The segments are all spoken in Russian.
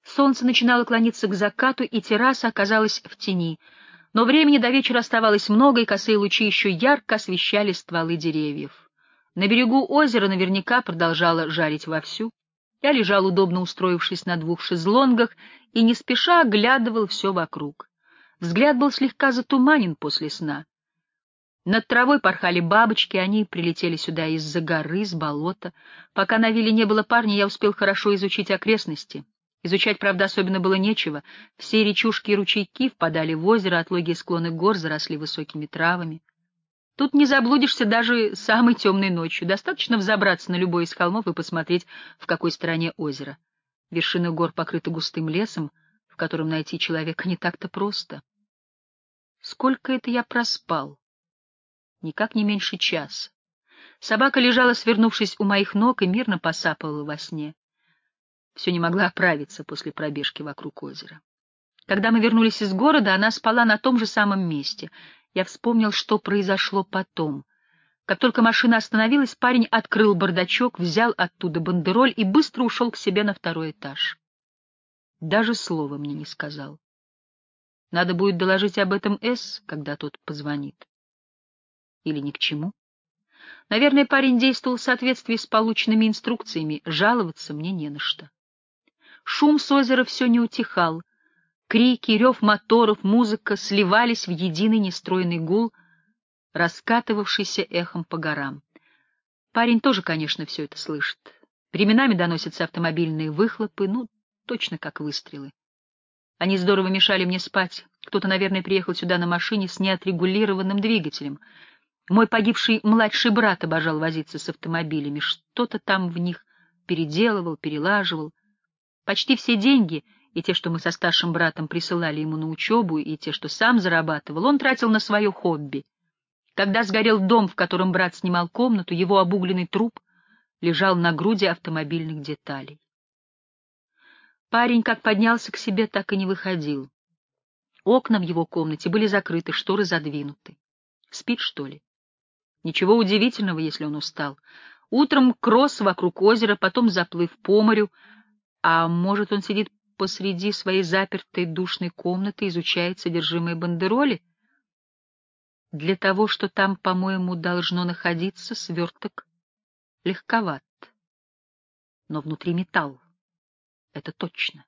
Солнце начинало клониться к закату, и терраса оказалась в тени, но времени до вечера оставалось много, и косые лучи еще ярко освещали стволы деревьев. На берегу озера наверняка продолжало жарить вовсю. Я лежал, удобно устроившись на 2 шезлонгах, и не спеша оглядывал все вокруг. Взгляд был слегка затуманен после сна. Над травой порхали бабочки, они прилетели сюда из-за горы, с болота. Пока на вилле не было парня, я успел хорошо изучить окрестности. Изучать, правда, особенно было нечего. Все речушки и ручейки впадали в озеро, отлогие склоны гор заросли высокими травами. Тут не заблудишься даже самой темной ночью. Достаточно взобраться на любой из холмов и посмотреть, в какой стороне озеро. Вершины гор покрыты густым лесом, в котором найти человека не так-то просто. Сколько это я проспал? Никак не меньше часа. Собака лежала, свернувшись у моих ног, и мирно посапывала во сне. Все не могла оправиться после пробежки вокруг озера. Когда мы вернулись из города, она спала на том же самом месте. Я вспомнил, что произошло потом. Как только машина остановилась, парень открыл бардачок, взял оттуда бандероль и быстро ушел к себе на 2-й этаж. Даже слова мне не сказал. Надо будет доложить об этом С, когда тот позвонит. Или ни к чему. Наверное, парень действовал в соответствии с полученными инструкциями, жаловаться мне не на что. Шум с озера все не утихал. Крики, рев моторов, музыка сливались в единый нестройный гул, раскатывавшийся эхом по горам. Парень тоже, конечно, все это слышит. Временами доносятся автомобильные выхлопы, точно как выстрелы. Они здорово мешали мне спать. Кто-то, наверное, приехал сюда на машине с неотрегулированным двигателем. Мой погибший младший брат обожал возиться с автомобилями, что-то там в них переделывал, перелаживал. Почти все деньги, и те, что мы со старшим братом присылали ему на учебу, и те, что сам зарабатывал, он тратил на свое хобби. Когда сгорел дом, в котором брат снимал комнату, его обугленный труп лежал на груди автомобильных деталей. Парень как поднялся к себе, так и не выходил. Окна в его комнате были закрыты, шторы задвинуты. Спит, что ли? Ничего удивительного, если он устал. Утром кросс вокруг озера, потом заплыв по морю, а может, он сидит посреди своей запертой душной комнаты и изучает содержимое бандероли? Для того, что там, по-моему, должно находиться, сверток легковат. Но внутри металл. Это точно.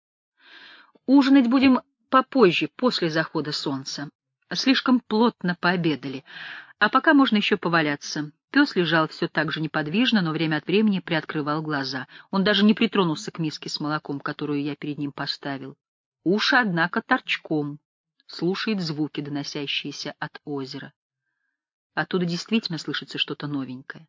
Ужинать будем попозже, после захода солнца. Слишком плотно пообедали. А пока можно еще поваляться. Пес лежал все так же неподвижно, но время от времени приоткрывал глаза. Он даже не притронулся к миске с молоком, которую я перед ним поставил. Уши, однако, торчком. Слушает звуки, доносящиеся от озера. Оттуда действительно слышится что-то новенькое.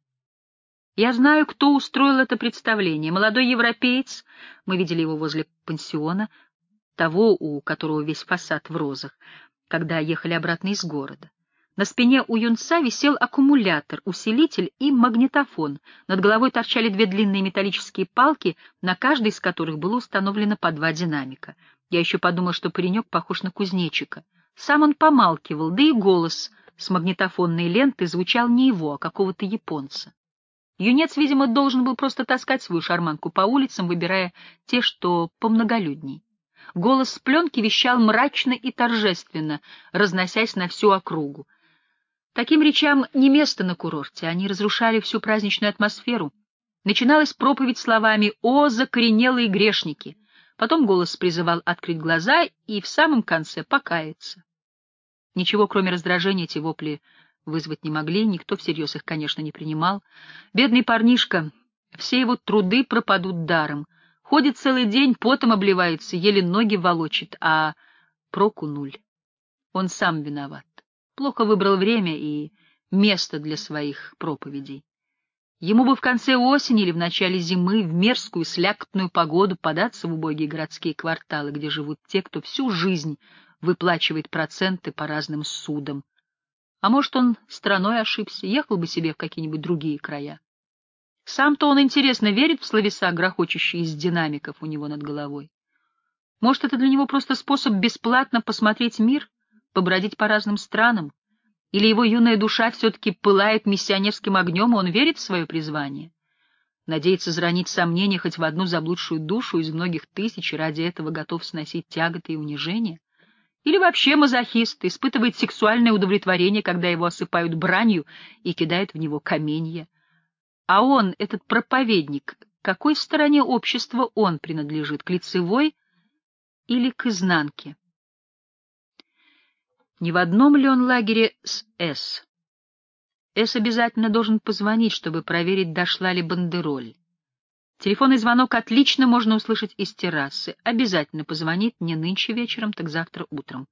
Я знаю, кто устроил это представление. Молодой европеец, мы видели его возле пансиона, того, у которого весь фасад в розах, когда ехали обратно из города. На спине у юнца висел аккумулятор, усилитель и магнитофон. Над головой торчали 2 длинные металлические палки, на каждой из которых было установлено по 2 динамика. Я еще подумал, что паренек похож на кузнечика. Сам он помалкивал, да и голос с магнитофонной ленты звучал не его, а какого-то японца. Юнец, видимо, должен был просто таскать свою шарманку по улицам, выбирая те, что помноголюдней. Голос с пленки вещал мрачно и торжественно, разносясь на всю округу. Таким речам не место на курорте, они разрушали всю праздничную атмосферу. Начиналась проповедь словами «О, закоренелые грешники!». Потом голос призывал открыть глаза и в самом конце покаяться. Ничего, кроме раздражения, эти вопли вызвать не могли, никто всерьез их, конечно, не принимал. Бедный парнишка, все его труды пропадут даром. Ходит целый день, потом обливается, еле ноги волочит, а проку нуль. Он сам виноват. Плохо выбрал время и место для своих проповедей. Ему бы в конце осени или в начале зимы в мерзкую слякотную погоду податься в убогие городские кварталы, где живут те, кто всю жизнь выплачивает проценты по разным судам. А может, он страной ошибся, ехал бы себе в какие-нибудь другие края. Сам-то он, интересно, верит в словеса, грохочущие из динамиков у него над головой. Может, это для него просто способ бесплатно посмотреть мир, побродить по разным странам? Или его юная душа все-таки пылает миссионерским огнем, и он верит в свое призвание? Надеется заронить сомнения хоть в одну заблудшую душу из многих тысяч, и ради этого готов сносить тяготы и унижения? Или вообще мазохист, испытывает сексуальное удовлетворение, когда его осыпают бранью и кидают в него каменья? А он, этот проповедник, к какой стороне общества он принадлежит, к лицевой или к изнанке? Не в одном ли он лагере с С? С обязательно должен позвонить, чтобы проверить, дошла ли бандероль. Телефонный звонок отлично можно услышать из террасы. Обязательно позвонит не нынче вечером, так завтра утром.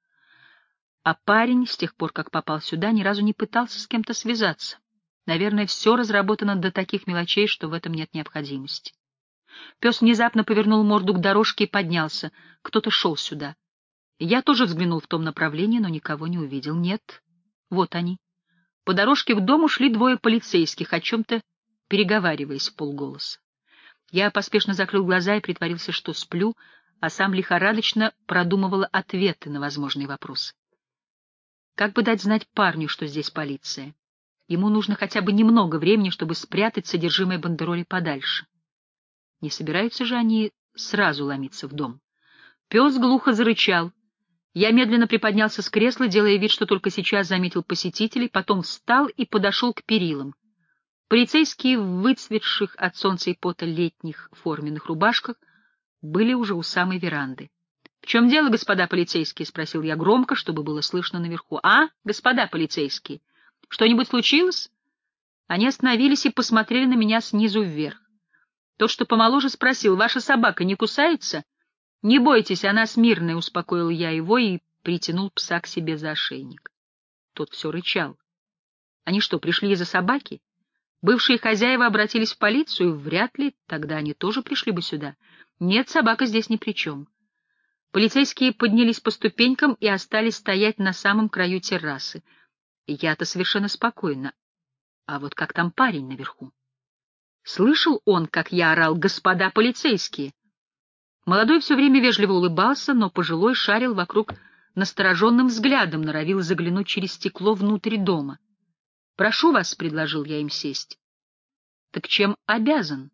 А парень, с тех пор, как попал сюда, ни разу не пытался с кем-то связаться. Наверное, все разработано до таких мелочей, что в этом нет необходимости. Пес внезапно повернул морду к дорожке и поднялся. Кто-то шел сюда. Я тоже взглянул в том направлении, но никого не увидел. Нет, вот они. По дорожке к дому шли двое полицейских, о чем-то переговариваясь вполголоса. Я поспешно закрыл глаза и притворился, что сплю, а сам лихорадочно продумывал ответы на возможные вопросы. Как бы дать знать парню, что здесь полиция? Ему нужно хотя бы немного времени, чтобы спрятать содержимое бандероли подальше. Не собираются же они сразу ломиться в дом? Пес глухо зарычал. Я медленно приподнялся с кресла, делая вид, что только сейчас заметил посетителей, потом встал и подошел к перилам. Полицейские в выцветших от солнца и пота летних форменных рубашках были уже у самой веранды. — В чем дело, господа полицейские? — спросил я громко, чтобы было слышно наверху. — А, господа полицейские, что-нибудь случилось? Они остановились и посмотрели на меня снизу вверх. Тот, что помоложе, спросил: «Ваша собака не кусается?» «Не бойтесь, она смирная», — успокоил я его и притянул пса к себе за ошейник. Тот все рычал. Они что, пришли из-за собаки? Бывшие хозяева обратились в полицию? Вряд ли, тогда они тоже пришли бы сюда. Нет, собака здесь ни при чем. Полицейские поднялись по ступенькам и остались стоять на самом краю террасы. Я-то совершенно спокойно. А вот как там парень наверху? Слышал он, как я орал: «Господа полицейские!» Молодой все время вежливо улыбался, но пожилой шарил вокруг настороженным взглядом, норовил заглянуть через стекло внутрь дома. «Прошу вас», — предложил я им сесть. «Так чем обязан?»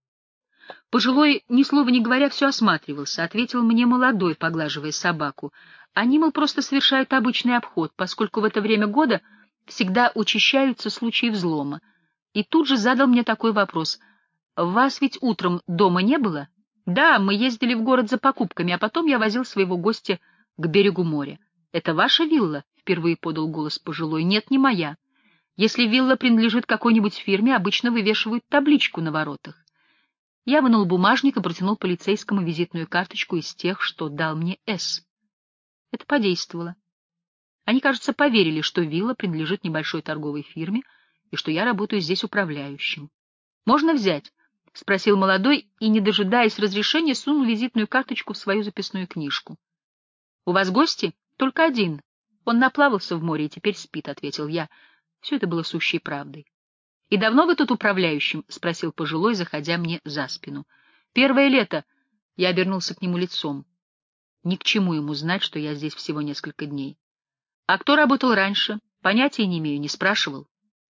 Пожилой, ни слова не говоря, все осматривался, ответил мне молодой, поглаживая собаку. Они, мол, просто совершают обычный обход, поскольку в это время года всегда учащаются случаи взлома. И тут же задал мне такой вопрос: «Вас ведь утром дома не было?» «Да, мы ездили в город за покупками, а потом я возил своего гостя к берегу моря». «Это ваша вилла?» — впервые подал голос пожилой. «Нет, не моя. Если вилла принадлежит какой-нибудь фирме, обычно вывешивают табличку на воротах». Я вынул бумажник и протянул полицейскому визитную карточку из тех, что дал мне С. Это подействовало. Они, кажется, поверили, что вилла принадлежит небольшой торговой фирме и что я работаю здесь управляющим. «Можно взять?» — спросил молодой и, не дожидаясь разрешения, сунул визитную карточку в свою записную книжку. — У вас гости? Только один. Он наплавался в море и теперь спит, — ответил я. Все это было сущей правдой. — И давно вы тут управляющим? — спросил пожилой, заходя мне за спину. — Первое лето. Я обернулся к нему лицом. Ни к чему ему знать, что я здесь всего несколько дней. — А кто работал раньше? Понятия не имею, не спрашивал.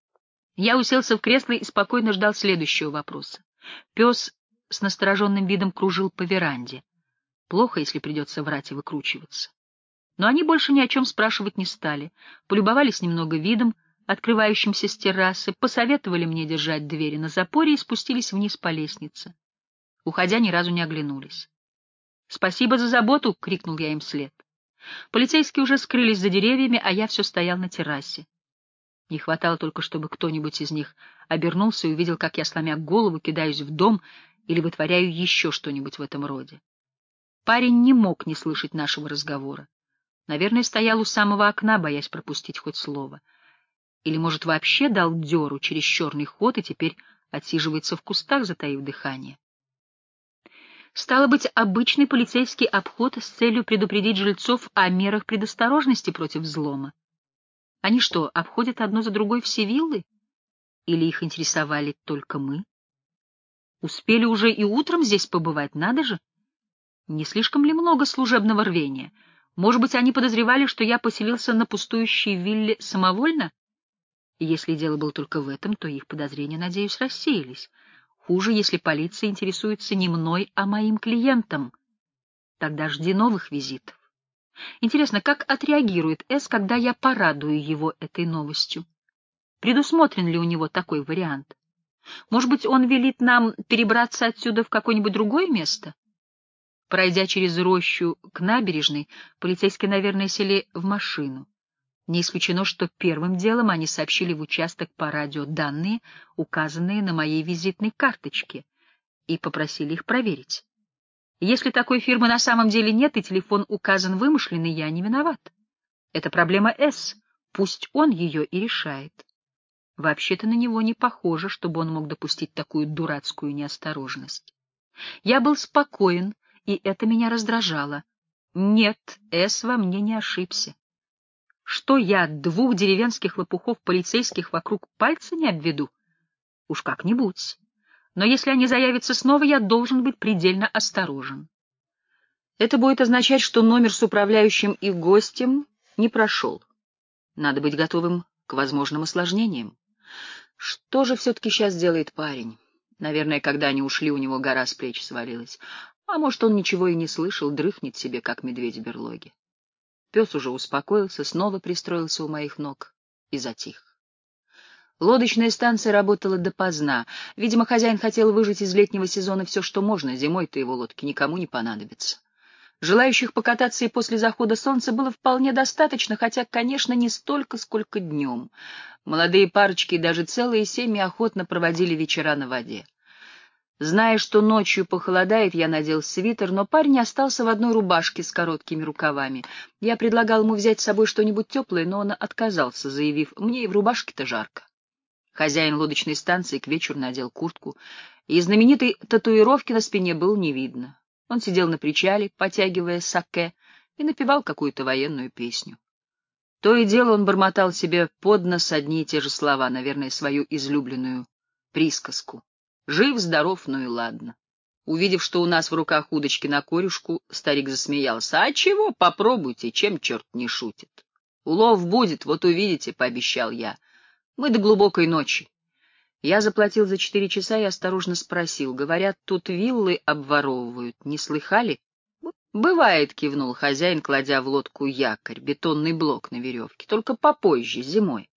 Я уселся в кресло и спокойно ждал следующего вопроса. Пес с настороженным видом кружил по веранде. Плохо, если придется врать и выкручиваться. Но они больше ни о чем спрашивать не стали. Полюбовались немного видом, открывающимся с террасы, посоветовали мне держать двери на запоре и спустились вниз по лестнице. Уходя, ни разу не оглянулись. «Спасибо за заботу!» — крикнул я им вслед. Полицейские уже скрылись за деревьями, а я все стоял на террасе. Не хватало только, чтобы кто-нибудь из них обернулся и увидел, как я, сломя голову, кидаюсь в дом или вытворяю еще что-нибудь в этом роде. Парень не мог не слышать нашего разговора. Наверное, стоял у самого окна, боясь пропустить хоть слово. Или, может, вообще дал дёру через черный ход и теперь отсиживается в кустах, затаив дыхание. Стало быть, обычный полицейский обход с целью предупредить жильцов о мерах предосторожности против взлома. Они что, обходят одно за другой все виллы? Или их интересовали только мы? Успели уже и утром здесь побывать, надо же? Не слишком ли много служебного рвения? Может быть, они подозревали, что я поселился на пустующей вилле самовольно? И если дело было только в этом, то их подозрения, надеюсь, рассеялись. Хуже, если полиция интересуется не мной, а моим клиентом. Тогда жди новых визитов. Интересно, как отреагирует С, когда я порадую его этой новостью? Предусмотрен ли у него такой вариант? Может быть, он велит нам перебраться отсюда в какое-нибудь другое место? Пройдя через рощу к набережной, полицейские, наверное, сели в машину. Не исключено, что первым делом они сообщили в участок по радио данные, указанные на моей визитной карточке, и попросили их проверить. Если такой фирмы на самом деле нет и телефон указан вымышленный, я не виноват. Это проблема С, пусть он ее и решает. Вообще-то на него не похоже, чтобы он мог допустить такую дурацкую неосторожность. Я был спокоен, и это меня раздражало. Нет, С во мне не ошибся. Что я, двух деревенских лопухов полицейских вокруг пальца не обведу? Уж как-нибудь. Но если они заявятся снова, я должен быть предельно осторожен. Это будет означать, что номер с управляющим и гостем не прошел. Надо быть готовым к возможным осложнениям. Что же все-таки сейчас делает парень? Наверное, когда они ушли, у него гора с плеч свалилась. А может, он ничего и не слышал, дрыхнет себе, как медведь в берлоге. Пес уже успокоился, снова пристроился у моих ног и затих. Лодочная станция работала допоздна. Видимо, хозяин хотел выжать из летнего сезона все, что можно, зимой-то его лодки никому не понадобятся. Желающих покататься и после захода солнца было вполне достаточно, хотя, конечно, не столько, сколько днем. Молодые парочки и даже целые семьи охотно проводили вечера на воде. Зная, что ночью похолодает, я надел свитер, но парень остался в одной рубашке с короткими рукавами. Я предлагал ему взять с собой что-нибудь теплое, но он отказался, заявив: «Мне и в рубашке-то жарко». Хозяин лодочной станции к вечеру надел куртку, и знаменитой татуировки на спине было не видно. Он сидел на причале, потягивая саке, и напевал какую-то военную песню. То и дело он бормотал себе под нос одни и те же слова, наверное, свою излюбленную присказку. Жив-здоров, ну и ладно. Увидев, что у нас в руках удочки на корюшку, старик засмеялся. — А чего, попробуйте, чем черт не шутит. — Улов будет, вот увидите, — пообещал я. — Мы до глубокой ночи. Я заплатил за 4 часа и осторожно спросил. — Говорят, тут виллы обворовывают. Не слыхали? — Бывает, — кивнул хозяин, кладя в лодку якорь, бетонный блок на веревке. — Только попозже, зимой.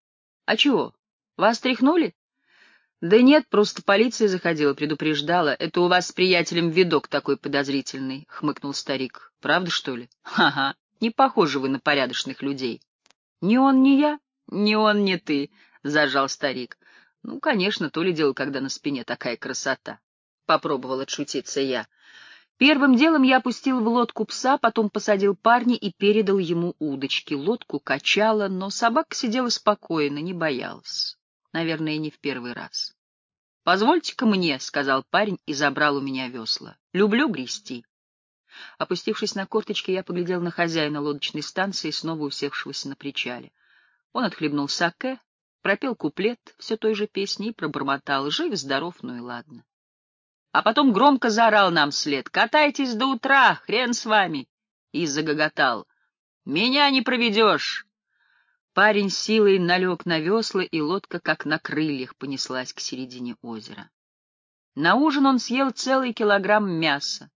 — А чего, вас тряхнули? — Да нет, просто полиция заходила, предупреждала. Это у вас с приятелем видок такой подозрительный, — хмыкнул старик. — Правда, что ли? — Ха-ха, не похожи вы на порядочных людей. — Ни он, ни я, ни он, ни ты, — зажал старик. — Ну, конечно, то ли дело, когда на спине такая красота. Попробовал отшутиться я. Первым делом я опустил в лодку пса, потом посадил парня и передал ему удочки. Лодку качало, но собака сидела спокойно, не боялась. Наверное, не в первый раз. — Позвольте-ка мне, — сказал парень и забрал у меня весла. — Люблю грести. Опустившись на корточки, я поглядел на хозяина лодочной станции, снова усевшегося на причале. Он отхлебнул саке, пропел куплет все той же песни и пробормотал: «Жив-здоров, ну и ладно». А потом громко заорал нам вслед: «Катайтесь до утра, хрен с вами!» И загоготал: «Меня не проведешь!» Парень силой налег на весла, и лодка, как на крыльях, понеслась к середине озера. На ужин он съел целый килограмм мяса.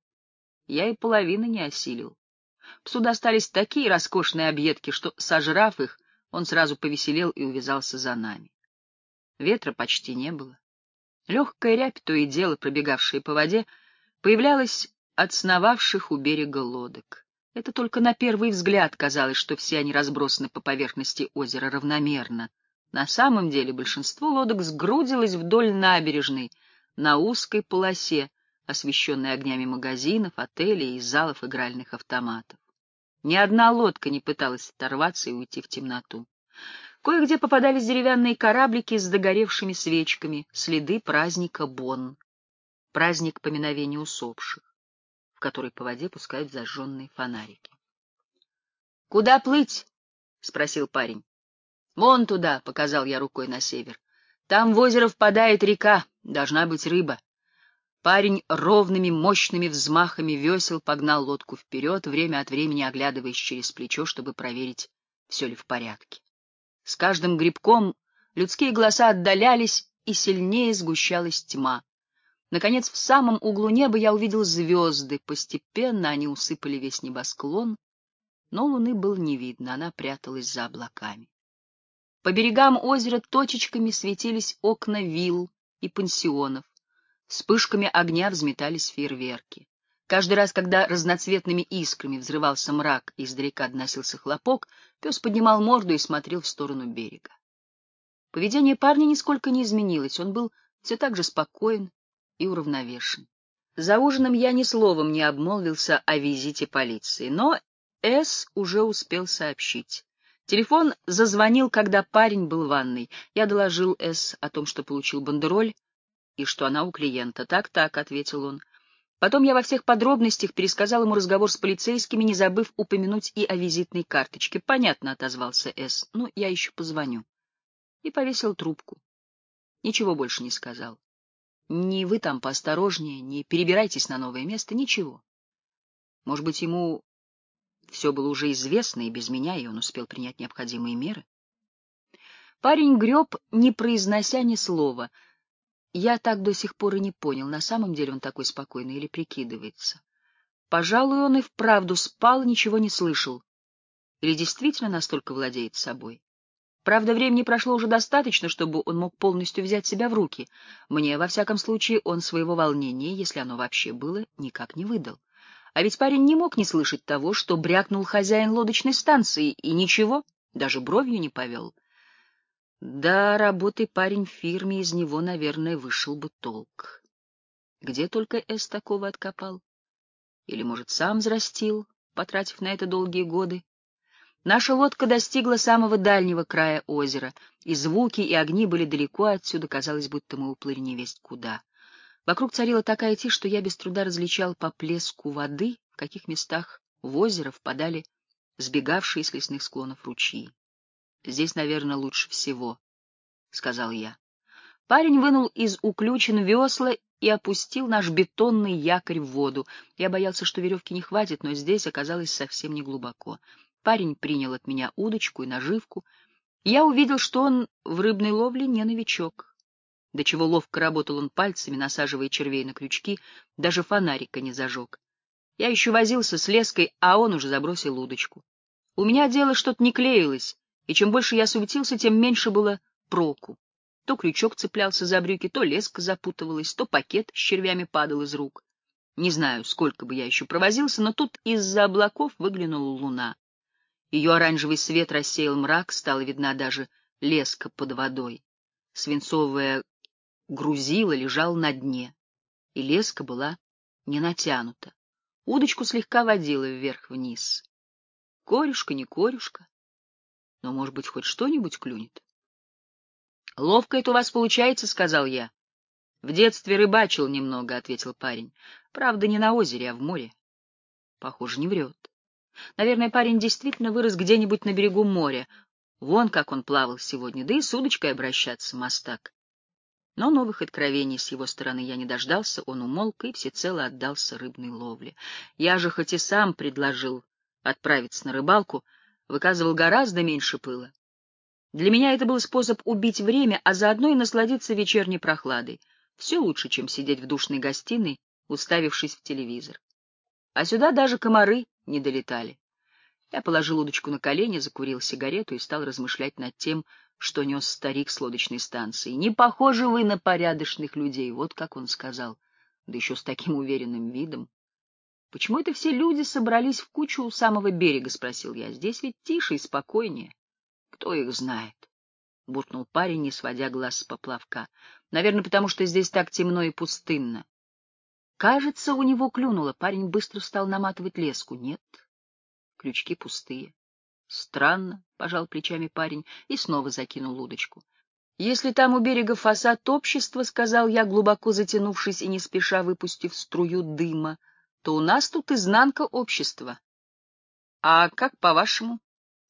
Я и половины не осилил. Псу достались такие роскошные объедки, что, сожрав их, он сразу повеселел и увязался за нами. Ветра почти не было. Легкая рябь, то и дело пробегавшая по воде, появлялась от сновавших у берега лодок. Это только на первый взгляд казалось, что все они разбросаны по поверхности озера равномерно. На самом деле большинство лодок сгрудилось вдоль набережной, на узкой полосе, освещенной огнями магазинов, отелей и залов игральных автоматов. Ни одна лодка не пыталась оторваться и уйти в темноту. Кое-где попадались деревянные кораблики с догоревшими свечками, следы праздника Бонн, праздник поминовения усопших, в который по воде пускают зажженные фонарики. — Куда плыть? — спросил парень. — Вон туда, — показал я рукой на север. — Там в озеро впадает река, должна быть рыба. Парень ровными мощными взмахами весел погнал лодку вперед, время от времени оглядываясь через плечо, чтобы проверить, все ли в порядке. С каждым грибком людские голоса отдалялись, и сильнее сгущалась тьма. Наконец, в самом углу неба я увидел звезды. Постепенно они усыпали весь небосклон, но луны было не видно, она пряталась за облаками. По берегам озера точечками светились окна вилл и пансионов. Вспышками огня взметались фейерверки. Каждый раз, когда разноцветными искрами взрывался мрак и издалека доносился хлопок, пес поднимал морду и смотрел в сторону берега. Поведение парня нисколько не изменилось, он был все так же спокоен и уравновешен. За ужином я ни словом не обмолвился о визите полиции, но С. уже успел сообщить. Телефон зазвонил, когда парень был в ванной. Я доложил С. о том, что получил бандероль и что она у клиента. «Так», — ответил он. Потом я во всех подробностях пересказал ему разговор с полицейскими, не забыв упомянуть и о визитной карточке. «Понятно», — отозвался С. «Ну, я еще позвоню». И повесил трубку. Ничего больше не сказал. «Не вы там поосторожнее, не перебирайтесь на новое место, ничего». Может быть, ему все было уже известно и без меня, и он успел принять необходимые меры. Парень греб, не произнося ни слова. Я так до сих пор и не понял, на самом деле он такой спокойный или прикидывается. Пожалуй, он и вправду спал, ничего не слышал. Или действительно настолько владеет собой. Правда, времени прошло уже достаточно, чтобы он мог полностью взять себя в руки. Мне, во всяком случае, он своего волнения, если оно вообще было, никак не выдал. А ведь парень не мог не слышать того, что брякнул хозяин лодочной станции, и ничего, даже бровью не повел. Да, работай парень в фирме, из него, наверное, вышел бы толк. Где только С такого откопал? Или, может, сам взрастил, потратив на это долгие годы? Наша лодка достигла самого дальнего края озера, и звуки, и огни были далеко отсюда, казалось, будто мы уплыли невесть куда. Вокруг царила такая тишь, что я без труда различал по плеску воды, в каких местах в озеро впадали сбегавшие с лесных склонов ручьи. «Здесь, наверное, лучше всего», — сказал я. Парень вынул из уключин весла и опустил наш бетонный якорь в воду. Я боялся, что веревки не хватит, но здесь оказалось совсем не глубоко. Парень принял от меня удочку и наживку, и я увидел, что он в рыбной ловле не новичок. До чего ловко работал он пальцами, насаживая червей на крючки, даже фонарика не зажег. Я еще возился с леской, а он уже забросил удочку. У меня дело что-то не клеилось, и чем больше я суетился, тем меньше было проку. То крючок цеплялся за брюки, то леска запутывалась, то пакет с червями падал из рук. Не знаю, сколько бы я еще провозился, но тут из-за облаков выглянула луна. Ее оранжевый свет рассеял мрак, стала видна даже леска под водой. Свинцовая грузила лежала на дне, и леска была не натянута. Удочку слегка водила вверх-вниз. Корюшка, не корюшка, но, может быть, хоть что-нибудь клюнет. — Ловко это у вас получается, — сказал я. — В детстве рыбачил немного, — ответил парень. — Правда, не на озере, а в море. Похоже, не врет. Наверное, парень действительно вырос где-нибудь на берегу моря. Вон как он плавал сегодня, да и с удочкой обращаться, мастак. Но новых откровений с его стороны я не дождался, он умолк и всецело отдался рыбной ловле. Я же, хоть и сам предложил отправиться на рыбалку, выказывал гораздо меньше пыла. Для меня это был способ убить время, а заодно и насладиться вечерней прохладой. Все лучше, чем сидеть в душной гостиной, уставившись в телевизор. А сюда даже комары не долетали. Я положил удочку на колени, закурил сигарету и стал размышлять над тем, что нес старик с лодочной станции. «Не похожи вы на порядочных людей», — вот как он сказал, да еще с таким уверенным видом. «Почему это все люди собрались в кучу у самого берега?» — спросил я. «Здесь ведь тише и спокойнее». «Кто их знает?» — буркнул парень, не сводя глаз с поплавка. «Наверное, потому что здесь так темно и пустынно». Кажется, у него клюнуло. Парень быстро стал наматывать леску. Нет, крючки пустые. Странно, — пожал плечами парень и снова закинул удочку. Если там у берега фасад общества, — сказал я, глубоко затянувшись и не спеша выпустив струю дыма, — то у нас тут изнанка общества. А как по-вашему?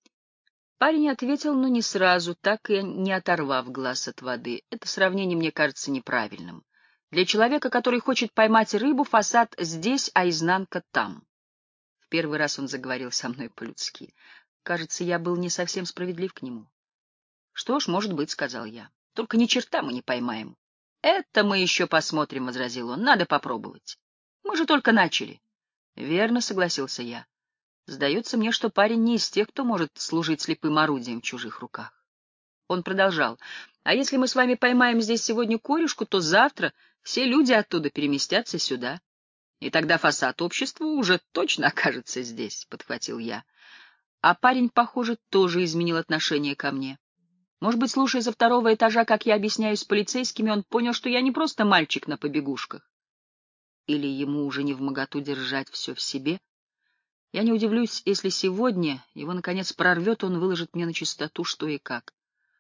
Парень ответил, но не сразу, так и не оторвав глаз от воды. Это сравнение мне кажется неправильным. Для человека, который хочет поймать рыбу, фасад здесь, а изнанка там. В первый раз он заговорил со мной по-людски. Кажется, я был не совсем справедлив к нему. — Что ж, может быть, — сказал я. — Только ни черта мы не поймаем. — Это мы еще посмотрим, — возразил он. — Надо попробовать. Мы же только начали. — Верно, — согласился я. Сдается мне, что парень не из тех, кто может служить слепым орудием в чужих руках. Он продолжал. — А если мы с вами поймаем здесь сегодня корюшку, то завтра все люди оттуда переместятся сюда. И тогда фасад общества уже точно окажется здесь, — подхватил я. А парень, похоже, тоже изменил отношение ко мне. Может быть, слушая со второго этажа, как я объясняюсь с полицейскими, он понял, что я не просто мальчик на побегушках. Или ему уже невмоготу держать все в себе? Я не удивлюсь, если сегодня его, наконец, прорвет, он выложит мне на чистоту, что и как.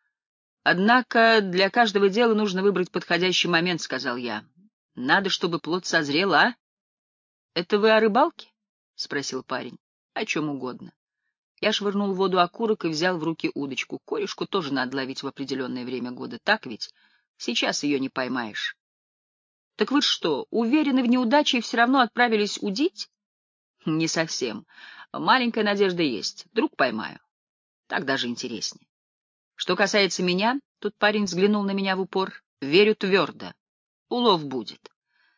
Однако для каждого дела нужно выбрать подходящий момент, — сказал я. Надо, чтобы плод созрел, а? — Это вы о рыбалке? — спросил парень. — О чем угодно. Я швырнул в воду окурок и взял в руки удочку. Корюшку тоже надо ловить в определенное время года, так ведь? Сейчас ее не поймаешь. — Так вы что, уверены в неудаче и все равно отправились удить? — Не совсем. Маленькая надежда есть. Вдруг поймаю. Так даже интереснее. Что касается меня, тут парень взглянул на меня в упор, верю твердо. Улов будет.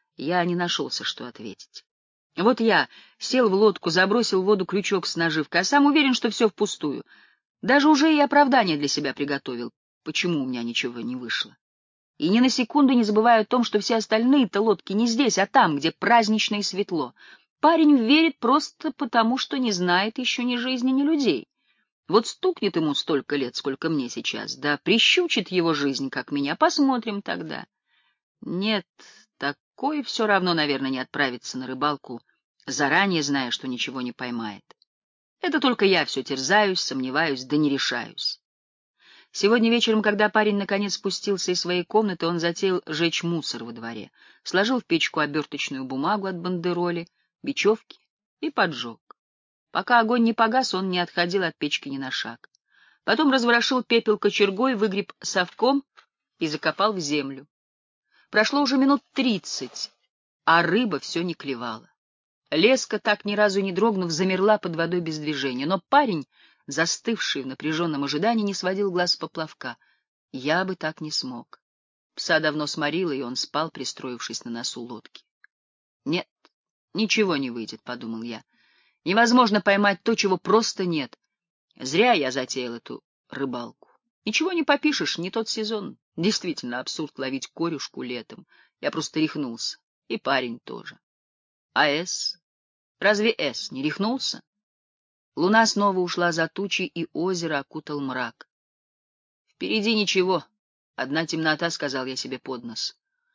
Я не нашелся, что ответить. Вот я сел в лодку, забросил в воду крючок с наживкой, а сам уверен, что все впустую. Даже уже и оправдание для себя приготовил, почему у меня ничего не вышло. И ни на секунду не забываю о том, что все остальные-то лодки не здесь, а там, где празднично и светло. Парень верит просто потому, что не знает еще ни жизни, ни людей. Вот стукнет ему столько лет, сколько мне сейчас, да прищучит его жизнь, как меня, посмотрим тогда. Нет, такой все равно, наверное, не отправится на рыбалку, заранее зная, что ничего не поймает. Это только я все терзаюсь, сомневаюсь, да не решаюсь. Сегодня вечером, когда парень наконец спустился из своей комнаты, он затеял жечь мусор во дворе, сложил в печку оберточную бумагу от бандероли, бечевки и поджег. Пока огонь не погас, он не отходил от печки ни на шаг. Потом разворошил пепел кочергой, выгреб совком и закопал в землю. Прошло уже минут 30, а рыба все не клевала. Леска, так ни разу не дрогнув, замерла под водой без движения, но парень, застывший в напряженном ожидании, не сводил глаз с поплавка. Я бы так не смог. Пса давно сморила, и он спал, пристроившись на носу лодки. Нет, ничего не выйдет, — подумал я. Невозможно поймать то, чего просто нет. Зря я затеял эту рыбалку. Ничего не попишешь, не тот сезон. Действительно абсурд ловить корюшку летом. Я просто рехнулся. И парень тоже. А С? Разве С не рехнулся? Луна снова ушла за тучи, и озеро окутал мрак. Впереди ничего. Одна темнота, — сказал я себе под нос.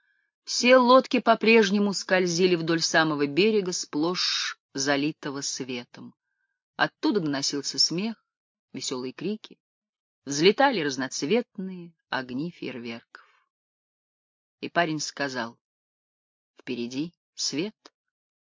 Все лодки по-прежнему скользили вдоль самого берега, сплошь залитого светом. Оттуда доносился смех, веселые крики. Взлетали разноцветные огни фейерверков. И парень сказал: «Впереди свет».